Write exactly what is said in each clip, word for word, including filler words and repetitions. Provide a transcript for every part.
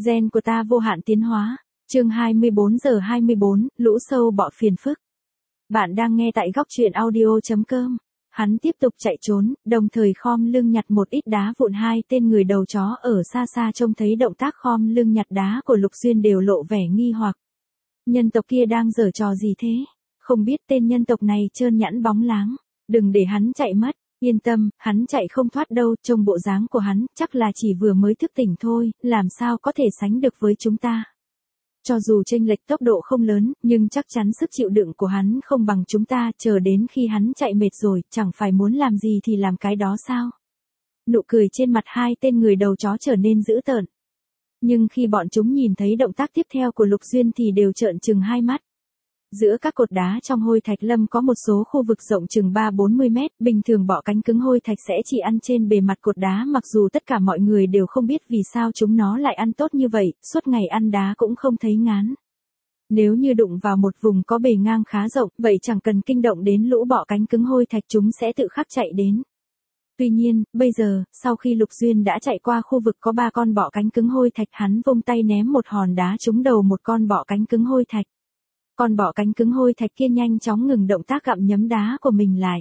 Gen của ta vô hạn tiến hóa. Chương hai mươi bốn giờ hai mươi bốn, lũ sâu bọ phiền phức. Bạn đang nghe tại góc truyện audio chấm com. Hắn tiếp tục chạy trốn, đồng thời khom lưng nhặt một ít đá vụn. Hai tên người đầu chó ở xa xa trông thấy động tác khom lưng nhặt đá của Lục Duyên đều lộ vẻ nghi hoặc. Nhân tộc kia đang giở trò gì thế? Không biết tên nhân tộc này trơn nhẵn bóng láng. Đừng để hắn chạy mất. Yên tâm, hắn chạy không thoát đâu. Trông bộ dáng của hắn chắc là chỉ vừa mới thức tỉnh thôi, làm sao có thể sánh được với chúng ta. Cho dù chênh lệch tốc độ không lớn, nhưng chắc chắn sức chịu đựng của hắn không bằng chúng ta. Chờ đến khi hắn chạy mệt rồi, chẳng phải muốn làm gì thì làm cái đó sao? Nụ cười trên mặt hai tên người đầu chó trở nên dữ tợn. Nhưng khi bọn chúng nhìn thấy động tác tiếp theo của Lục Duyên thì đều trợn trừng hai mắt. Giữa các cột đá trong hôi thạch lâm có một số khu vực rộng chừng ba bốn mươi mét, bình thường bọ cánh cứng hôi thạch sẽ chỉ ăn trên bề mặt cột đá, mặc dù tất cả mọi người đều không biết vì sao chúng nó lại ăn tốt như vậy, suốt ngày ăn đá cũng không thấy ngán. Nếu như đụng vào một vùng có bề ngang khá rộng, vậy chẳng cần kinh động đến lũ bọ cánh cứng hôi thạch, chúng sẽ tự khắc chạy đến. Tuy nhiên, bây giờ, sau khi Lục Duyên đã chạy qua khu vực có ba con bọ cánh cứng hôi thạch, hắn vung tay ném một hòn đá trúng đầu một con bọ cánh cứng hôi thạch. Con bọ cánh cứng hôi thạch kia nhanh chóng ngừng động tác gặm nhấm đá của mình lại.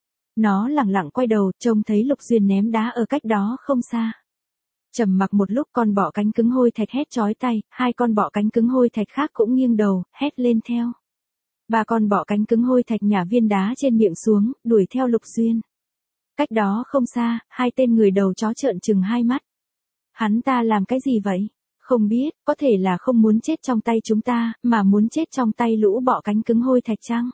Nó lẳng lặng quay đầu, trông thấy Lục Duyên ném đá ở cách đó không xa. Trầm mặc một lúc, con bọ cánh cứng hôi thạch hét chói tai, hai con bọ cánh cứng hôi thạch khác cũng nghiêng đầu, hét lên theo. Ba con bọ cánh cứng hôi thạch nhả viên đá trên miệng xuống, đuổi theo Lục Duyên. Cách đó không xa, hai tên người đầu chó trợn trừng hai mắt. Hắn ta làm cái gì vậy? Không biết, có thể là không muốn chết trong tay chúng ta, mà muốn chết trong tay lũ bọ cánh cứng hôi thạch chăng?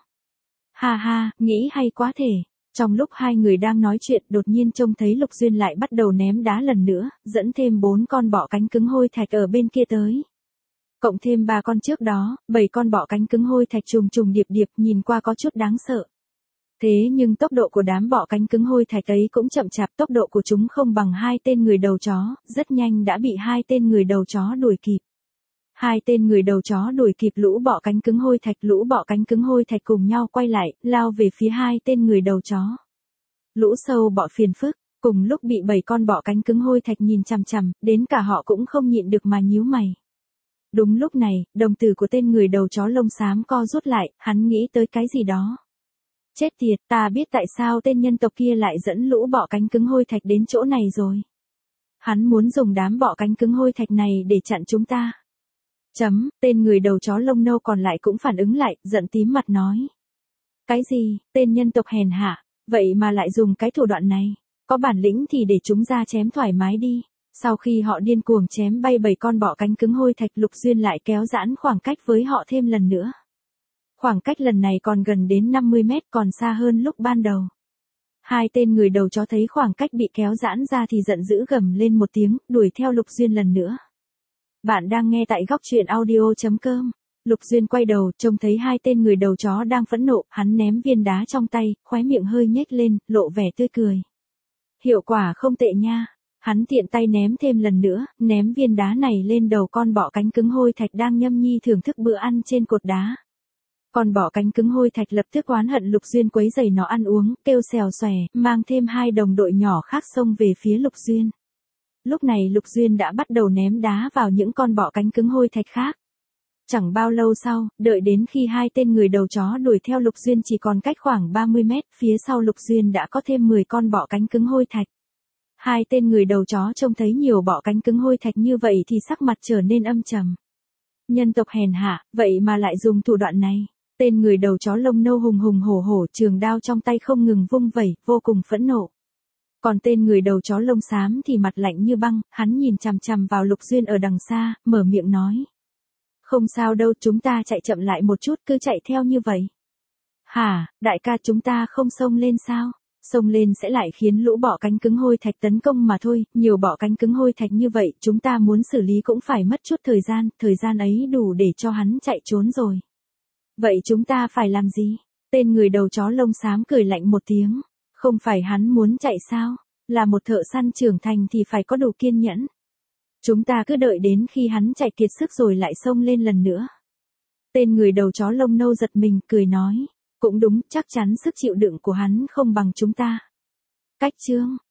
Ha ha, nghĩ hay quá thể. Trong lúc hai người đang nói chuyện, đột nhiên trông thấy Lục Duyên lại bắt đầu ném đá lần nữa, dẫn thêm bốn con bọ cánh cứng hôi thạch ở bên kia tới. Cộng thêm ba con trước đó, bảy con bọ cánh cứng hôi thạch trùng trùng điệp điệp, nhìn qua có chút đáng sợ. Thế nhưng tốc độ của đám bọ cánh cứng hôi thạch ấy cũng chậm chạp, tốc độ của chúng không bằng hai tên người đầu chó, rất nhanh đã bị hai tên người đầu chó đuổi kịp. Hai tên người đầu chó đuổi kịp lũ bọ cánh cứng hôi thạch, lũ bọ cánh cứng hôi thạch cùng nhau quay lại, lao về phía hai tên người đầu chó. Lũ sâu bọ phiền phức, cùng lúc bị bảy con bọ cánh cứng hôi thạch nhìn chằm chằm, đến cả họ cũng không nhịn được mà nhíu mày. Đúng lúc này, đồng tử của tên người đầu chó lông xám co rút lại, hắn nghĩ tới cái gì đó. Chết tiệt, ta biết tại sao tên nhân tộc kia lại dẫn lũ bọ cánh cứng hôi thạch đến chỗ này rồi. Hắn muốn dùng đám bọ cánh cứng hôi thạch này để chặn chúng ta. Chấm, tên người đầu chó lông nâu còn lại cũng phản ứng lại, giận tím mặt nói. Cái gì, tên nhân tộc hèn hạ, vậy mà lại dùng cái thủ đoạn này. Có bản lĩnh thì để chúng ra chém thoải mái đi. Sau khi họ điên cuồng chém bay bảy con bọ cánh cứng hôi thạch, Lục Duyên lại kéo giãn khoảng cách với họ thêm lần nữa. Khoảng cách lần này còn gần đến năm mươi mét, còn xa hơn lúc ban đầu. Hai tên người đầu chó thấy khoảng cách bị kéo giãn ra thì giận dữ gầm lên một tiếng, đuổi theo Lục Duyên lần nữa. Bạn đang nghe tại góc truyện audio chấm com. Lục Duyên quay đầu, trông thấy hai tên người đầu chó đang phẫn nộ, hắn ném viên đá trong tay, khóe miệng hơi nhếch lên, lộ vẻ tươi cười. Hiệu quả không tệ nha. Hắn tiện tay ném thêm lần nữa, ném viên đá này lên đầu con bọ cánh cứng hôi thạch đang nhâm nhi thưởng thức bữa ăn trên cột đá. Con bọ cánh cứng hôi thạch lập tức oán hận Lục Duyên quấy rầy nó ăn uống, kêu xèo xòe, mang thêm hai đồng đội nhỏ khác xông về phía Lục Duyên. Lúc này Lục Duyên đã bắt đầu ném đá vào những con bọ cánh cứng hôi thạch khác. Chẳng bao lâu sau, đợi đến khi hai tên người đầu chó đuổi theo Lục Duyên chỉ còn cách khoảng ba mươi mét, phía sau Lục Duyên đã có thêm mười con bọ cánh cứng hôi thạch. Hai tên người đầu chó trông thấy nhiều bọ cánh cứng hôi thạch như vậy thì sắc mặt trở nên âm trầm. Nhân tộc hèn hạ, vậy mà lại dùng thủ đoạn này. Tên người đầu chó lông nâu hùng hùng hổ hổ, trường đao trong tay không ngừng vung vẩy, vô cùng phẫn nộ. Còn tên người đầu chó lông xám thì mặt lạnh như băng, hắn nhìn chằm chằm vào Lục Duyên ở đằng xa, mở miệng nói. Không sao đâu, chúng ta chạy chậm lại một chút, cứ chạy theo như vậy. Hả, đại ca, chúng ta không xông lên sao? Xông lên sẽ lại khiến lũ bọ cánh cứng hôi thạch tấn công mà thôi, nhiều bọ cánh cứng hôi thạch như vậy, chúng ta muốn xử lý cũng phải mất chút thời gian, thời gian ấy đủ để cho hắn chạy trốn rồi. Vậy chúng ta phải làm gì? Tên người đầu chó lông xám cười lạnh một tiếng. Không phải hắn muốn chạy sao? Là một thợ săn trưởng thành thì phải có đủ kiên nhẫn. Chúng ta cứ đợi đến khi hắn chạy kiệt sức rồi lại xông lên lần nữa. Tên người đầu chó lông nâu giật mình, cười nói. Cũng đúng, chắc chắn sức chịu đựng của hắn không bằng chúng ta. Cách chương,